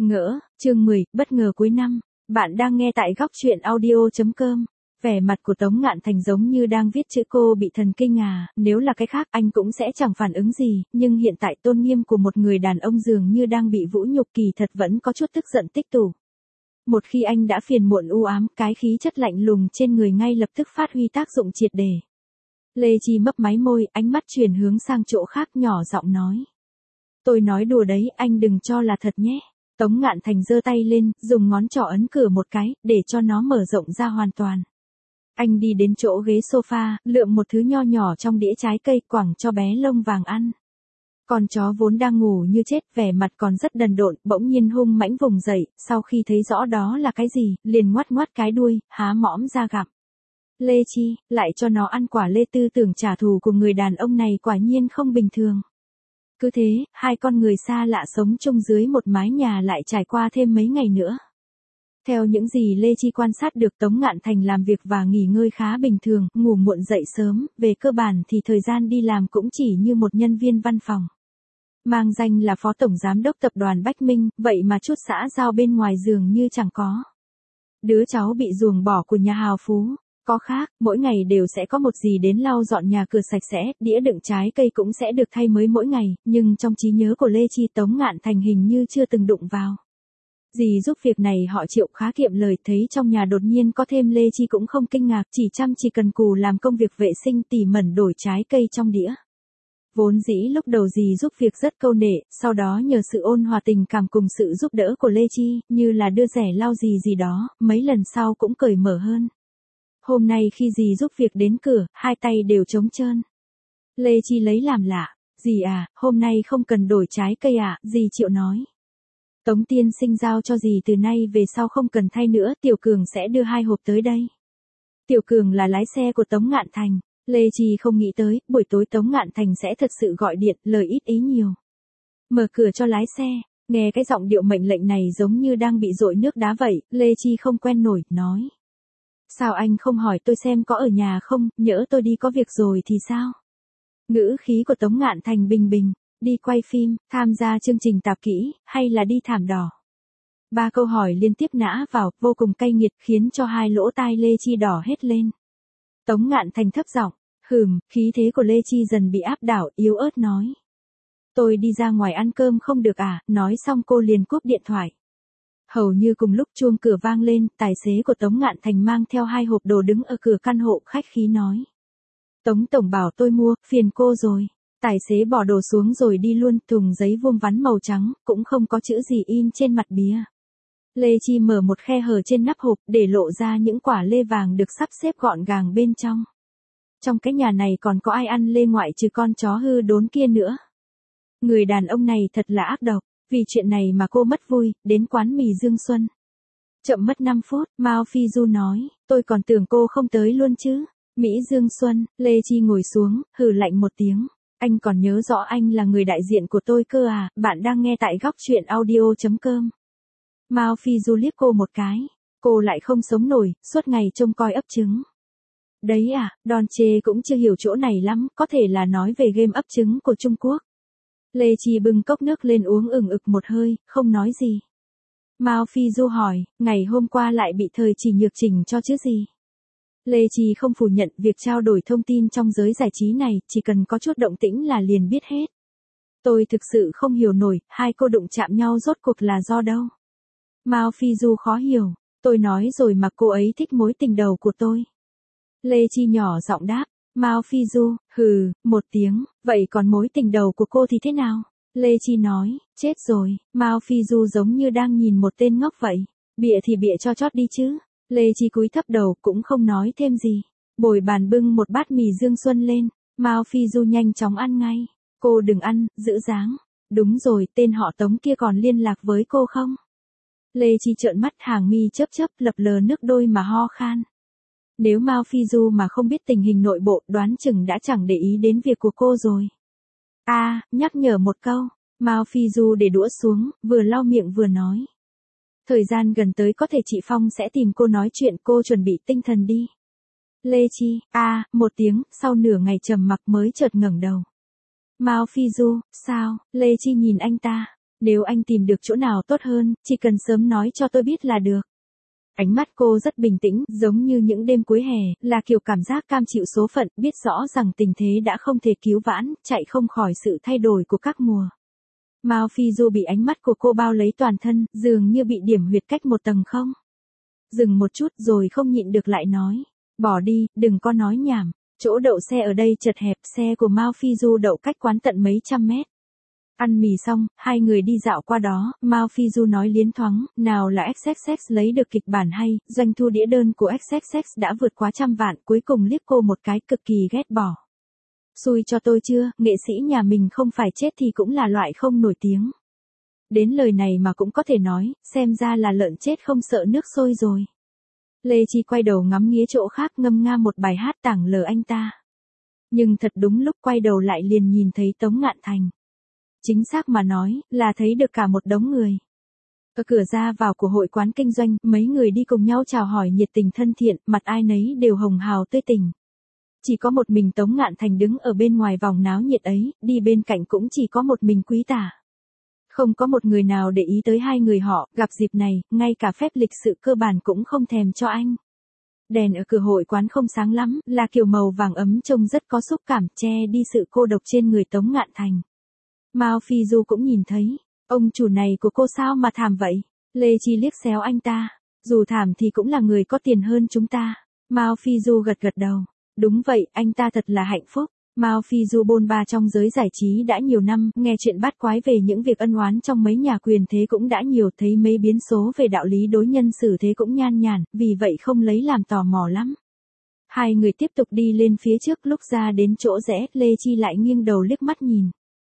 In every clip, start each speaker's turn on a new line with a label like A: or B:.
A: Ngỡ, chương 10, bất ngờ cuối năm. Bạn đang nghe tại góc truyện audio.com. Vẻ mặt của Tống Ngạn Thành giống như đang viết chữ cô bị thần kinh à, nếu là cái khác anh cũng sẽ chẳng phản ứng gì, nhưng hiện tại tôn nghiêm của một người đàn ông dường như đang bị vũ nhục, kỳ thật vẫn có chút tức giận tích tụ. Một khi anh đã phiền muộn u ám, cái khí chất lạnh lùng trên người ngay lập tức phát huy tác dụng triệt để. Lê Chi mấp máy môi, ánh mắt chuyển hướng sang chỗ khác, nhỏ giọng nói. Tôi nói đùa đấy, anh đừng cho là thật nhé. Tống Ngạn Thành giơ tay lên, dùng ngón trỏ ấn cửa một cái, để cho nó mở rộng ra hoàn toàn. Anh đi đến chỗ ghế sofa, lượm một thứ nho nhỏ trong đĩa trái cây, quẳng cho bé lông vàng ăn. Con chó vốn đang ngủ như chết, vẻ mặt còn rất đần độn, bỗng nhiên hung mãnh vùng dậy, sau khi thấy rõ đó là cái gì, liền ngoắt ngoắt cái đuôi, há mõm ra gặm. Lê Chi, lại cho nó ăn quả lê, tư tưởng trả thù của người đàn ông này quả nhiên không bình thường. Cứ thế, hai con người xa lạ sống chung dưới một mái nhà lại trải qua thêm mấy ngày nữa. Theo những gì Lê Chi quan sát được, Tống Ngạn Thành làm việc và nghỉ ngơi khá bình thường, ngủ muộn dậy sớm, về cơ bản thì thời gian đi làm cũng chỉ như một nhân viên văn phòng. Mang danh là phó tổng giám đốc tập đoàn Bách Minh, vậy mà chút xã giao bên ngoài dường như chẳng có. Đứa cháu bị ruồng bỏ của nhà hào phú. Có khác, mỗi ngày đều sẽ có một dì đến lau dọn nhà cửa sạch sẽ, đĩa đựng trái cây cũng sẽ được thay mới mỗi ngày, nhưng trong trí nhớ của Lê Chi, Tống Ngạn Thành hình như chưa từng đụng vào. Dì giúp việc này họ Triệu khá kiệm lời, thấy trong nhà đột nhiên có thêm Lê Chi cũng không kinh ngạc, chỉ cần cù làm công việc vệ sinh, tỉ mẩn đổi trái cây trong đĩa. Vốn dĩ lúc đầu dì giúp việc rất câu nệ, sau đó nhờ sự ôn hòa tình cảm cùng sự giúp đỡ của Lê Chi, như là đưa rẻ lau gì đó, mấy lần sau cũng cởi mở hơn. Hôm nay khi dì giúp việc đến cửa, hai tay đều trống trơn. Lê Chi lấy làm lạ. Dì à, hôm nay không cần đổi trái cây à, dì Triệu nói. Tống tiên sinh giao cho dì từ nay về sau không cần thay nữa, Tiểu Cường sẽ đưa 2 hộp tới đây. Tiểu Cường là lái xe của Tống Ngạn Thành. Lê Chi không nghĩ tới, buổi tối Tống Ngạn Thành sẽ thật sự gọi điện, lời ít ý nhiều. Mở cửa cho lái xe, nghe cái giọng điệu mệnh lệnh này giống như đang bị dội nước đá vậy, Lê Chi không quen nổi, nói. Sao anh không hỏi tôi xem có ở nhà không, nhỡ tôi đi có việc rồi thì sao? Ngữ khí của Tống Ngạn Thành bình bình, đi quay phim, tham gia chương trình tạp kỹ, hay là đi thảm đỏ? 3 câu hỏi liên tiếp nã vào, vô cùng cay nghiệt, khiến cho hai lỗ tai Lê Chi đỏ hết lên. Tống Ngạn Thành thấp giọng, khí thế của Lê Chi dần bị áp đảo, yếu ớt nói. Tôi đi ra ngoài ăn cơm không được à, nói xong cô liền cúp điện thoại. Hầu như cùng lúc chuông cửa vang lên, tài xế của Tống Ngạn Thành mang theo 2 hộp đồ đứng ở cửa căn hộ khách khí nói. Tống tổng bảo tôi mua, phiền cô rồi. Tài xế bỏ đồ xuống rồi đi luôn, thùng giấy vuông vắn màu trắng, cũng không có chữ gì in trên mặt bìa. Lê Chi mở một khe hở trên nắp hộp để lộ ra những quả lê vàng được sắp xếp gọn gàng bên trong. Trong cái nhà này còn có ai ăn lê ngoại trừ con chó hư đốn kia nữa. Người đàn ông này thật là ác độc. Vì chuyện này mà cô mất vui, đến quán mì Dương Xuân. Chậm mất 5 phút, Mao Phi Du nói, tôi còn tưởng cô không tới luôn chứ. Mỹ Dương Xuân, Lê Chi ngồi xuống, hừ lạnh một tiếng. Anh còn nhớ rõ anh là người đại diện của tôi cơ à, bạn đang nghe tại góc truyện audio.com. Mao Phi Du liếc cô một cái, cô lại không sống nổi, suốt ngày trông coi ấp trứng. Đấy à, Don Chê cũng chưa hiểu chỗ này lắm, có thể là nói về game ấp trứng của Trung Quốc. Lê Chi bưng cốc nước lên uống ực một hơi, không nói gì. Mao Phi Du hỏi, ngày hôm qua lại bị thời chỉ nhược chỉnh cho chứ gì? Lê Chi không phủ nhận việc trao đổi thông tin trong giới giải trí này, chỉ cần có chút động tĩnh là liền biết hết. Tôi thực sự không hiểu nổi, hai cô đụng chạm nhau rốt cuộc là do đâu? Mao Phi Du khó hiểu, tôi nói rồi mà cô ấy thích mối tình đầu của tôi. Lê Chi nhỏ giọng đáp. Mao Phi Du, một tiếng, vậy còn mối tình đầu của cô thì thế nào? Lê Chi nói, chết rồi, Mao Phi Du giống như đang nhìn một tên ngốc vậy. Bịa thì bịa cho chót đi chứ. Lê Chi cúi thấp đầu cũng không nói thêm gì. Bồi bàn bưng một bát mì Dương Xuân lên, Mao Phi Du nhanh chóng ăn ngay. Cô đừng ăn, giữ dáng. Đúng rồi, tên họ Tống kia còn liên lạc với cô không? Lê Chi trợn mắt, hàng mi chớp lập lờ nước đôi mà ho khan. Nếu Mao Phi Du mà không biết tình hình nội bộ, đoán chừng đã chẳng để ý đến việc của cô rồi. Nhắc nhở một câu, Mao Phi Du để đũa xuống, vừa lau miệng vừa nói. Thời gian gần tới có thể chị Phong sẽ tìm cô nói chuyện, cô chuẩn bị tinh thần đi. Lê Chi, một tiếng, sau nửa ngày trầm mặc mới chợt ngẩng đầu. Mao Phi Du, sao? Lê Chi nhìn anh ta. Nếu anh tìm được chỗ nào tốt hơn, chỉ cần sớm nói cho tôi biết là được. Ánh mắt cô rất bình tĩnh, giống như những đêm cuối hè, là kiểu cảm giác cam chịu số phận, biết rõ rằng tình thế đã không thể cứu vãn, chạy không khỏi sự thay đổi của các mùa. Mao Phi Du bị ánh mắt của cô bao lấy toàn thân, dường như bị điểm huyệt cách một tầng không. Dừng một chút rồi không nhịn được lại nói. Bỏ đi, đừng có nói nhảm. Chỗ đậu xe ở đây chật hẹp, xe của Mao Phi Du đậu cách quán tận mấy trăm mét. Ăn mì xong, hai người đi dạo qua đó, Mao Phi Du nói liến thoáng, nào là XXX lấy được kịch bản hay, doanh thu đĩa đơn của XXX đã vượt quá 100 vạn, cuối cùng liếc cô một cái cực kỳ ghét bỏ. Xui cho tôi chưa, nghệ sĩ nhà mình không phải chết thì cũng là loại không nổi tiếng. Đến lời này mà cũng có thể nói, xem ra là lợn chết không sợ nước sôi rồi. Lê Chi quay đầu ngắm nghía chỗ khác ngâm nga một bài hát tảng lờ anh ta. Nhưng thật đúng lúc quay đầu lại liền nhìn thấy Tống Ngạn Thành. Chính xác mà nói, là thấy được cả một đống người. Ở cửa ra vào của hội quán kinh doanh, mấy người đi cùng nhau chào hỏi nhiệt tình thân thiện, mặt ai nấy đều hồng hào tươi tỉnh. Chỉ có một mình Tống Ngạn Thành đứng ở bên ngoài vòng náo nhiệt ấy, đi bên cạnh cũng chỉ có một mình Quý Tả. Không có một người nào để ý tới hai người họ, gặp dịp này, ngay cả phép lịch sự cơ bản cũng không thèm cho anh. Đèn ở cửa hội quán không sáng lắm, là kiểu màu vàng ấm trông rất có xúc cảm, che đi sự cô độc trên người Tống Ngạn Thành. Mao Phi Du cũng nhìn thấy, ông chủ này của cô sao mà thảm vậy? Lê Chi liếc xéo anh ta, dù thảm thì cũng là người có tiền hơn chúng ta. Mao Phi Du gật gật đầu, đúng vậy, anh ta thật là hạnh phúc. Mao Phi Du bôn ba trong giới giải trí đã nhiều năm, nghe chuyện bát quái về những việc ân oán trong mấy nhà quyền thế cũng đã nhiều, thấy mấy biến số về đạo lý đối nhân xử thế cũng nhan nhản, vì vậy không lấy làm tò mò lắm. Hai người tiếp tục đi lên phía trước, lúc ra đến chỗ rẽ, Lê Chi lại nghiêng đầu liếc mắt nhìn.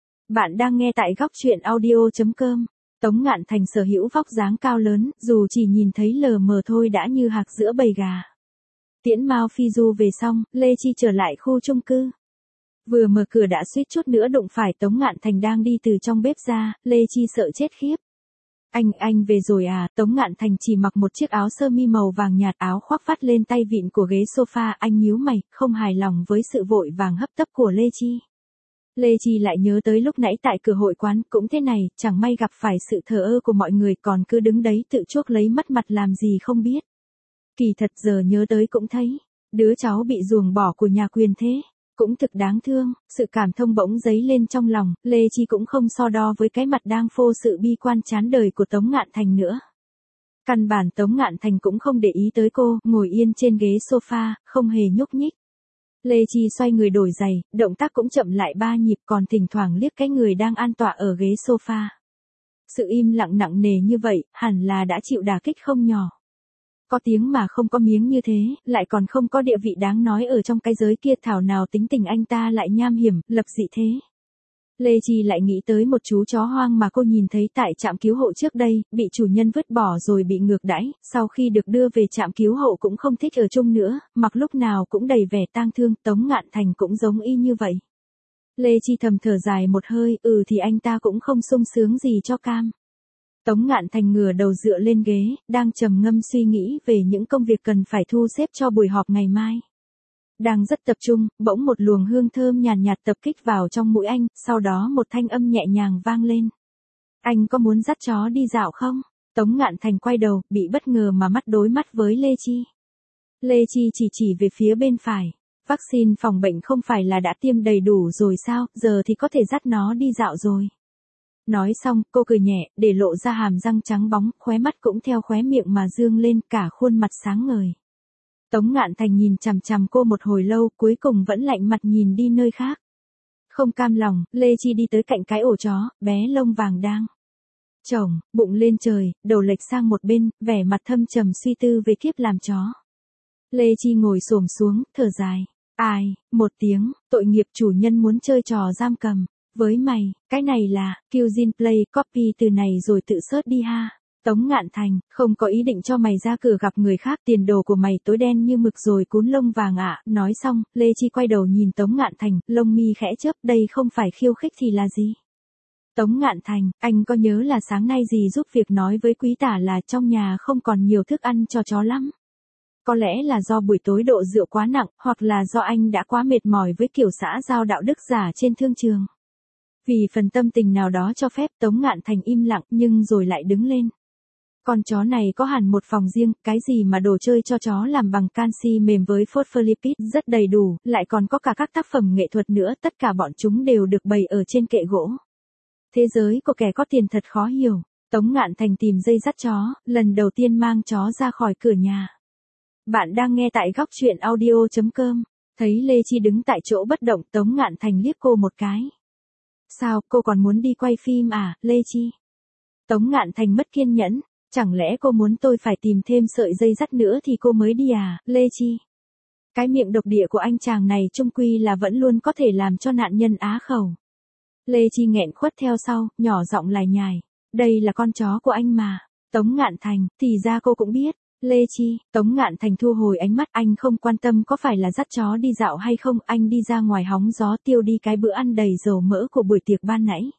A: Bạn đang nghe tại góc truyện audio.com. Tống Ngạn Thành sở hữu vóc dáng cao lớn, dù chỉ nhìn thấy lờ mờ thôi đã như hạc giữa bầy gà. Tiễn Mao Phi Du về xong, Lê Chi trở lại khu chung cư. Vừa mở cửa đã suýt chút nữa đụng phải Tống Ngạn Thành đang đi từ trong bếp ra, Lê Chi sợ chết khiếp. Anh về rồi à? Tống Ngạn Thành chỉ mặc một chiếc áo sơ mi màu vàng nhạt, áo khoác vắt lên tay vịn của ghế sofa, anh nhíu mày, không hài lòng với sự vội vàng hấp tấp của Lê Chi. Lê Chi lại nhớ tới lúc nãy tại cửa hội quán, cũng thế này, chẳng may gặp phải sự thờ ơ của mọi người còn cứ đứng đấy tự chuốc lấy mất mặt làm gì không biết. Kỳ thật giờ nhớ tới cũng thấy, đứa cháu bị ruồng bỏ của nhà quyền thế, cũng thực đáng thương, sự cảm thông bỗng dấy lên trong lòng, Lê Chi cũng không so đo với cái mặt đang phô sự bi quan chán đời của Tống Ngạn Thành nữa. Căn bản Tống Ngạn Thành cũng không để ý tới cô, ngồi yên trên ghế sofa, không hề nhúc nhích. Lê Chi xoay người đổi giày, động tác cũng chậm lại 3 nhịp, còn thỉnh thoảng liếc cái người đang an tọa ở ghế sofa. Sự im lặng nặng nề như vậy, hẳn là đã chịu đả kích không nhỏ. Có tiếng mà không có miếng như thế, lại còn không có địa vị đáng nói ở trong cái giới kia, thảo nào tính tình anh ta lại nham hiểm, lập dị thế. Lê Chi lại nghĩ tới một chú chó hoang mà cô nhìn thấy tại trạm cứu hộ trước đây, bị chủ nhân vứt bỏ rồi bị ngược đãi, sau khi được đưa về trạm cứu hộ cũng không thích ở chung nữa, mặc lúc nào cũng đầy vẻ tang thương, Tống Ngạn Thành cũng giống y như vậy. Lê Chi thầm thở dài một hơi, thì anh ta cũng không sung sướng gì cho cam. Tống Ngạn Thành ngửa đầu dựa lên ghế, đang trầm ngâm suy nghĩ về những công việc cần phải thu xếp cho buổi họp ngày mai. Đang rất tập trung, bỗng một luồng hương thơm nhàn nhạt tập kích vào trong mũi anh, sau đó một thanh âm nhẹ nhàng vang lên. Anh có muốn dắt chó đi dạo không? Tống Ngạn Thành quay đầu, bị bất ngờ mà mắt đối mắt với Lê Chi. Lê Chi chỉ về phía bên phải. Vaccine phòng bệnh không phải là đã tiêm đầy đủ rồi sao, giờ thì có thể dắt nó đi dạo rồi. Nói xong, cô cười nhẹ, để lộ ra hàm răng trắng bóng, khóe mắt cũng theo khóe miệng mà dương lên, cả khuôn mặt sáng ngời. Tống Ngạn Thành nhìn chằm chằm cô một hồi lâu, cuối cùng vẫn lạnh mặt nhìn đi nơi khác. Không cam lòng, Lê Chi đi tới cạnh cái ổ chó, bé lông vàng đang chổng, bụng lên trời, đầu lệch sang một bên, vẻ mặt thâm trầm suy tư về kiếp làm chó. Lê Chi ngồi xổm xuống, thở dài. Ai, một tiếng, tội nghiệp, chủ nhân muốn chơi trò giam cầm. Với mày, cái này là, Qzin Play, copy từ này rồi tự search đi ha. Tống Ngạn Thành, không có ý định cho mày ra cửa gặp người khác, tiền đồ của mày tối đen như mực rồi cún lông vàng ạ. Nói xong, Lê Chi quay đầu nhìn Tống Ngạn Thành, lông mi khẽ chớp, đây không phải khiêu khích thì là gì? Tống Ngạn Thành, anh có nhớ là sáng nay dì giúp việc nói với Quý Tả là trong nhà không còn nhiều thức ăn cho chó lắm. Có lẽ là do buổi tối độ rượu quá nặng, hoặc là do anh đã quá mệt mỏi với kiểu xã giao đạo đức giả trên thương trường. Vì phần tâm tình nào đó cho phép Tống Ngạn Thành im lặng nhưng rồi lại đứng lên. Con chó này có hẳn một phòng riêng, cái gì mà đồ chơi cho chó làm bằng canxi mềm với phospholipid rất đầy đủ, lại còn có cả các tác phẩm nghệ thuật nữa, tất cả bọn chúng đều được bày ở trên kệ gỗ. Thế giới của kẻ có tiền thật khó hiểu. Tống Ngạn Thành tìm dây dắt chó, lần đầu tiên mang chó ra khỏi cửa nhà. Bạn đang nghe tại góc truyện audio.com. Thấy Lê Chi đứng tại chỗ bất động, Tống Ngạn Thành liếc cô một cái. Sao, cô còn muốn đi quay phim à, Lê Chi? Tống Ngạn Thành mất kiên nhẫn. Chẳng lẽ cô muốn tôi phải tìm thêm sợi dây dắt nữa thì cô mới đi à, Lê Chi? Cái miệng độc địa của anh chàng này chung quy là vẫn luôn có thể làm cho nạn nhân á khẩu. Lê Chi nghẹn khuất theo sau, nhỏ giọng lải nhải. Đây là con chó của anh mà. Tống Ngạn Thành, thì ra cô cũng biết. Lê Chi, Tống Ngạn Thành thu hồi ánh mắt, anh không quan tâm có phải là dắt chó đi dạo hay không, anh đi ra ngoài hóng gió tiêu đi cái bữa ăn đầy dầu mỡ của buổi tiệc ban nãy.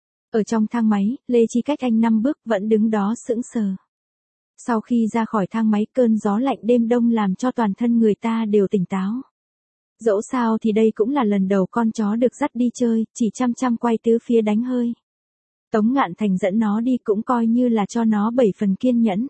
A: Ở trong thang máy, Lê Chi cách anh 5 bước vẫn đứng đó sững sờ. Sau khi ra khỏi thang máy, cơn gió lạnh đêm đông làm cho toàn thân người ta đều tỉnh táo. Dẫu sao thì đây cũng là lần đầu con chó được dắt đi chơi, chỉ chăm chăm quay tứ phía đánh hơi. Tống Ngạn Thành dẫn nó đi cũng coi như là cho nó 7 phần kiên nhẫn.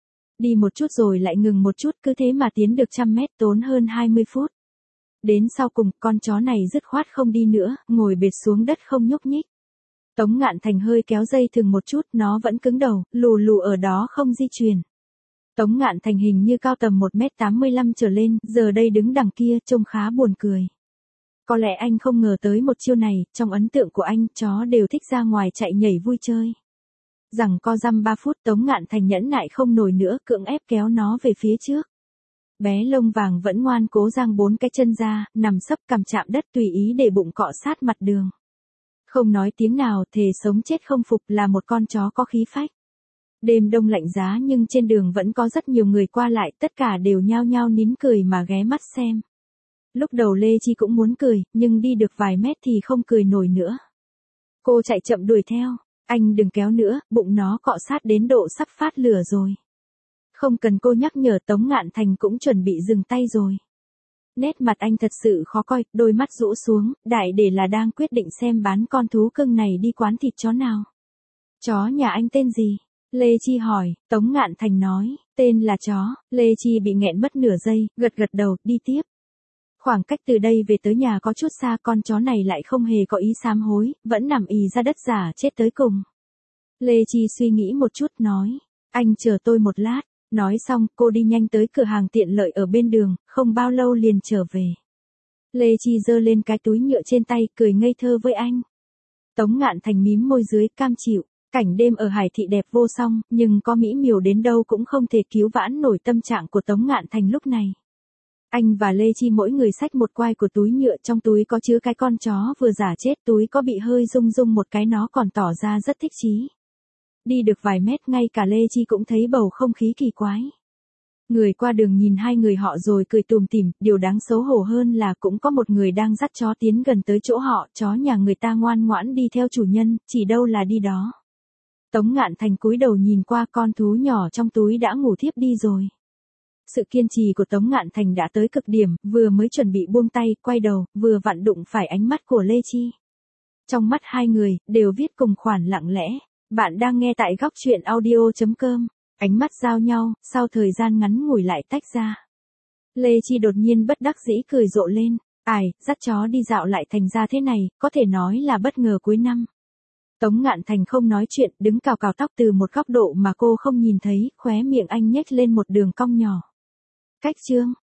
A: Đi một chút rồi lại ngừng một chút, cứ thế mà tiến được 100 mét tốn hơn 20 phút. Đến sau cùng, con chó này dứt khoát không đi nữa, ngồi bệt xuống đất không nhúc nhích. Tống Ngạn Thành hơi kéo dây thừng một chút, nó vẫn cứng đầu, lù lù ở đó không di chuyển. Tống Ngạn Thành hình như cao tầm 1m85 trở lên, giờ đây đứng đằng kia trông khá buồn cười. Có lẽ anh không ngờ tới một chiêu này, trong ấn tượng của anh, chó đều thích ra ngoài chạy nhảy vui chơi. Rằng co dăm 3 phút, Tống Ngạn Thành nhẫn nại không nổi nữa, cưỡng ép kéo nó về phía trước. Bé lông vàng vẫn ngoan cố giang 4 cái chân ra, nằm sấp cằm chạm đất tùy ý để bụng cọ sát mặt đường. Không nói tiếng nào, thề sống chết không phục, là một con chó có khí phách. Đêm đông lạnh giá nhưng trên đường vẫn có rất nhiều người qua lại, tất cả đều nhao nhao nín cười mà ghé mắt xem. Lúc đầu Lê Chi cũng muốn cười, nhưng đi được vài mét thì không cười nổi nữa. Cô chạy chậm đuổi theo. Anh đừng kéo nữa, bụng nó cọ sát đến độ sắp phát lửa rồi. Không cần cô nhắc nhở, Tống Ngạn Thành cũng chuẩn bị dừng tay rồi. Nét mặt anh thật sự khó coi, đôi mắt rũ xuống, đại để là đang quyết định xem bán con thú cưng này đi quán thịt chó nào. Chó nhà anh tên gì? Lê Chi hỏi. Tống Ngạn Thành nói, tên là chó. Lê Chi bị nghẹn mất nửa giây, gật gật đầu, đi tiếp. Khoảng cách từ đây về tới nhà có chút xa, con chó này lại không hề có ý sám hối, vẫn nằm ì ra đất giả chết tới cùng. Lê Chi suy nghĩ một chút nói, anh chờ tôi một lát. Nói xong, cô đi nhanh tới cửa hàng tiện lợi ở bên đường, không bao lâu liền trở về. Lê Chi giơ lên cái túi nhựa trên tay, cười ngây thơ với anh. Tống Ngạn Thành mím môi dưới, cam chịu. Cảnh đêm ở Hải Thị đẹp vô song, nhưng có mỹ miều đến đâu cũng không thể cứu vãn nổi tâm trạng của Tống Ngạn Thành lúc này. Anh và Lê Chi mỗi người xách một quai của túi nhựa, trong túi có chứa cái con chó vừa giả chết, túi có bị hơi rung rung một cái, nó còn tỏ ra rất thích chí. Đi được vài mét, ngay cả Lê Chi cũng thấy bầu không khí kỳ quái. Người qua đường nhìn hai người họ rồi cười tủm tỉm, điều đáng xấu hổ hơn là cũng có một người đang dắt chó tiến gần tới chỗ họ, chó nhà người ta ngoan ngoãn đi theo chủ nhân, chỉ đâu là đi đó. Tống Ngạn Thành cúi đầu nhìn qua, con thú nhỏ trong túi đã ngủ thiếp đi rồi. Sự kiên trì của Tống Ngạn Thành đã tới cực điểm, vừa mới chuẩn bị buông tay, quay đầu, vừa vặn đụng phải ánh mắt của Lê Chi. Trong mắt hai người, đều viết cùng khoản lặng lẽ. Bạn đang nghe tại góc truyện audio.com. Ánh mắt giao nhau, sau thời gian ngắn ngủi lại tách ra. Lê Chi đột nhiên bất đắc dĩ cười rộ lên. Ai, dắt chó đi dạo lại thành ra thế này, có thể nói là bất ngờ cuối năm. Tống Ngạn Thành không nói chuyện, đứng cào cào tóc từ một góc độ mà cô không nhìn thấy, khóe miệng anh nhếch lên một đường cong nhỏ. Cách chương.